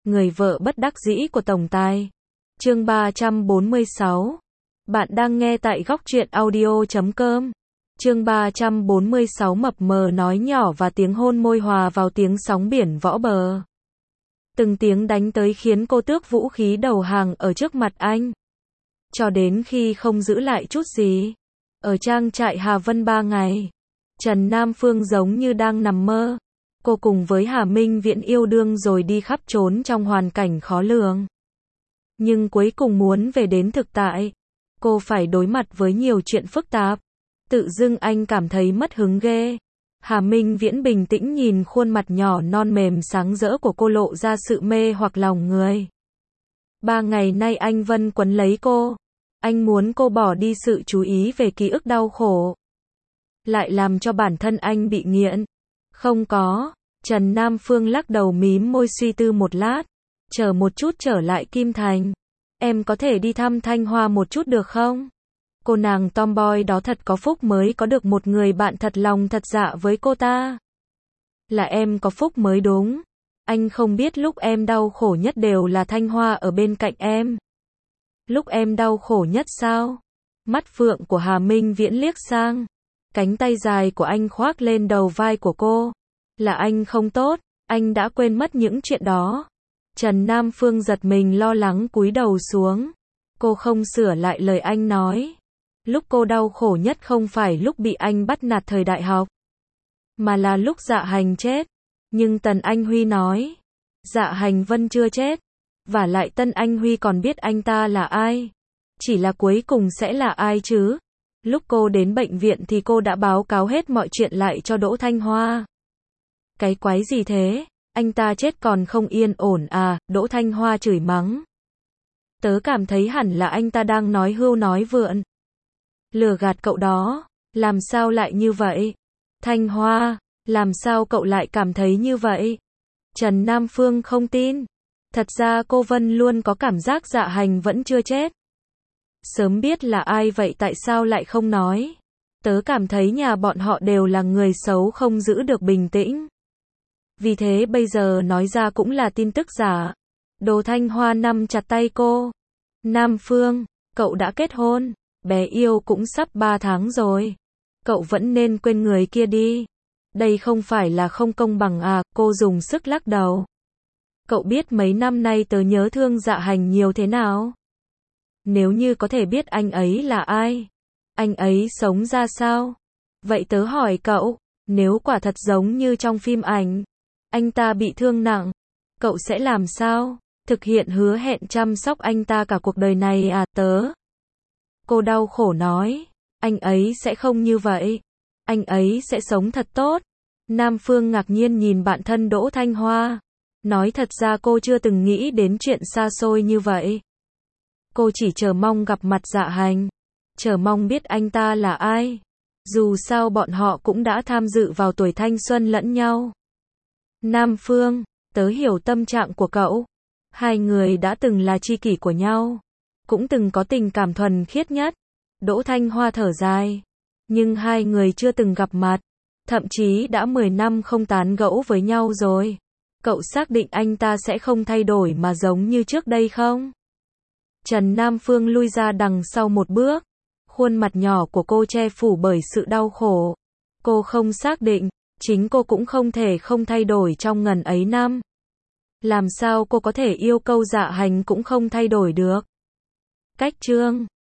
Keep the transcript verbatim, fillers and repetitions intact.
người vợ bất đắc dĩ của tổng tài. Chương ba trăm bốn mươi sáu. Bạn đang nghe tại góc truyện audio chấm com. Chương ba trăm bốn mươi sáu mập mờ nói nhỏ và tiếng hôn môi hòa vào tiếng sóng biển võ bờ. Từng tiếng đánh tới khiến cô tước vũ khí đầu hàng ở trước mặt anh. Cho đến khi không giữ lại chút gì. Ở trang trại Hà Vân ba ngày, Trần Nam Phương giống như đang nằm mơ. Cô cùng với Hà Minh Viễn yêu đương rồi đi khắp trốn trong hoàn cảnh khó lường. Nhưng cuối cùng muốn về đến thực tại, cô phải đối mặt với nhiều chuyện phức tạp. Tự dưng anh cảm thấy mất hứng ghê. Hà Minh Viễn bình tĩnh nhìn khuôn mặt nhỏ non mềm sáng rỡ của cô lộ ra sự mê hoặc lòng người. Ba ngày nay anh Vân quấn lấy cô. Anh muốn cô bỏ đi sự chú ý về ký ức đau khổ. Lại làm cho bản thân anh bị nghiện. Không có. Trần Nam Phương lắc đầu mím môi suy tư một lát. Chờ một chút trở lại Kim Thành. Em có thể đi thăm Thanh Hoa một chút được không? Cô nàng tomboy đó thật có phúc mới có được một người bạn thật lòng thật dạ với cô ta. Là em có phúc mới đúng. Anh không biết lúc em đau khổ nhất đều là Thanh Hoa ở bên cạnh em. Lúc em đau khổ nhất sao? Mắt phượng của Hà Minh Viễn liếc sang. Cánh tay dài của anh khoác lên đầu vai của cô. Là anh không tốt, anh đã quên mất những chuyện đó. Trần Nam Phương giật mình lo lắng cúi đầu xuống. Cô không sửa lại lời anh nói. Lúc cô đau khổ nhất không phải lúc bị anh bắt nạt thời đại học, mà là lúc Dạ Hành chết. Nhưng Tần Anh Huy nói, Dạ Hành Vân chưa chết. Và lại Tân Anh Huy còn biết anh ta là ai. Chỉ là cuối cùng sẽ là ai chứ? Lúc cô đến bệnh viện thì cô đã báo cáo hết mọi chuyện lại cho Đỗ Thanh Hoa. Cái quái gì thế? Anh ta chết còn không yên ổn à? Đỗ Thanh Hoa chửi mắng. Tớ cảm thấy hẳn là anh ta đang nói hưu nói vượn. Lừa gạt cậu đó. Làm sao lại như vậy? Thanh Hoa, làm sao cậu lại cảm thấy như vậy? Trần Nam Phương không tin. Thật ra cô Vân luôn có cảm giác Dạ Hành vẫn chưa chết. Sớm biết là ai vậy tại sao lại không nói? Tớ cảm thấy nhà bọn họ đều là người xấu không giữ được bình tĩnh. Vì thế bây giờ nói ra cũng là tin tức giả. Đỗ Thanh Hoa nắm chặt tay cô. Nam Phương, cậu đã kết hôn, bé yêu cũng sắp ba tháng rồi. Cậu vẫn nên quên người kia đi. Đây không phải là không công bằng à? Cô dùng sức lắc đầu. Cậu biết mấy năm nay tớ nhớ thương Dạ Hành nhiều thế nào? Nếu như có thể biết anh ấy là ai, anh ấy sống ra sao? Vậy tớ hỏi cậu, nếu quả thật giống như trong phim ảnh, anh ta bị thương nặng, cậu sẽ làm sao? Thực hiện hứa hẹn chăm sóc anh ta cả cuộc đời này à? Tớ. Cô đau khổ nói, anh ấy sẽ không như vậy. Anh ấy sẽ sống thật tốt. Nam Phương ngạc nhiên nhìn bạn thân Đỗ Thanh Hoa. Nói thật ra cô chưa từng nghĩ đến chuyện xa xôi như vậy. Cô chỉ chờ mong gặp mặt Dạ Hành. Chờ mong biết anh ta là ai. Dù sao bọn họ cũng đã tham dự vào tuổi thanh xuân lẫn nhau. Nam Phương, tớ hiểu tâm trạng của cậu. Hai người đã từng là tri kỷ của nhau. Cũng từng có tình cảm thuần khiết nhất. Đỗ Thanh Hoa thở dài. Nhưng hai người chưa từng gặp mặt. Thậm chí đã mười năm không tán gẫu với nhau rồi. Cậu xác định anh ta sẽ không thay đổi mà giống như trước đây không? Trần Nam Phương lui ra đằng sau một bước. Khuôn mặt nhỏ của cô che phủ bởi sự đau khổ. Cô không xác định, chính cô cũng không thể không thay đổi trong ngần ấy năm. Làm sao cô có thể yêu câu Dạ Hành cũng không thay đổi được? Cách chương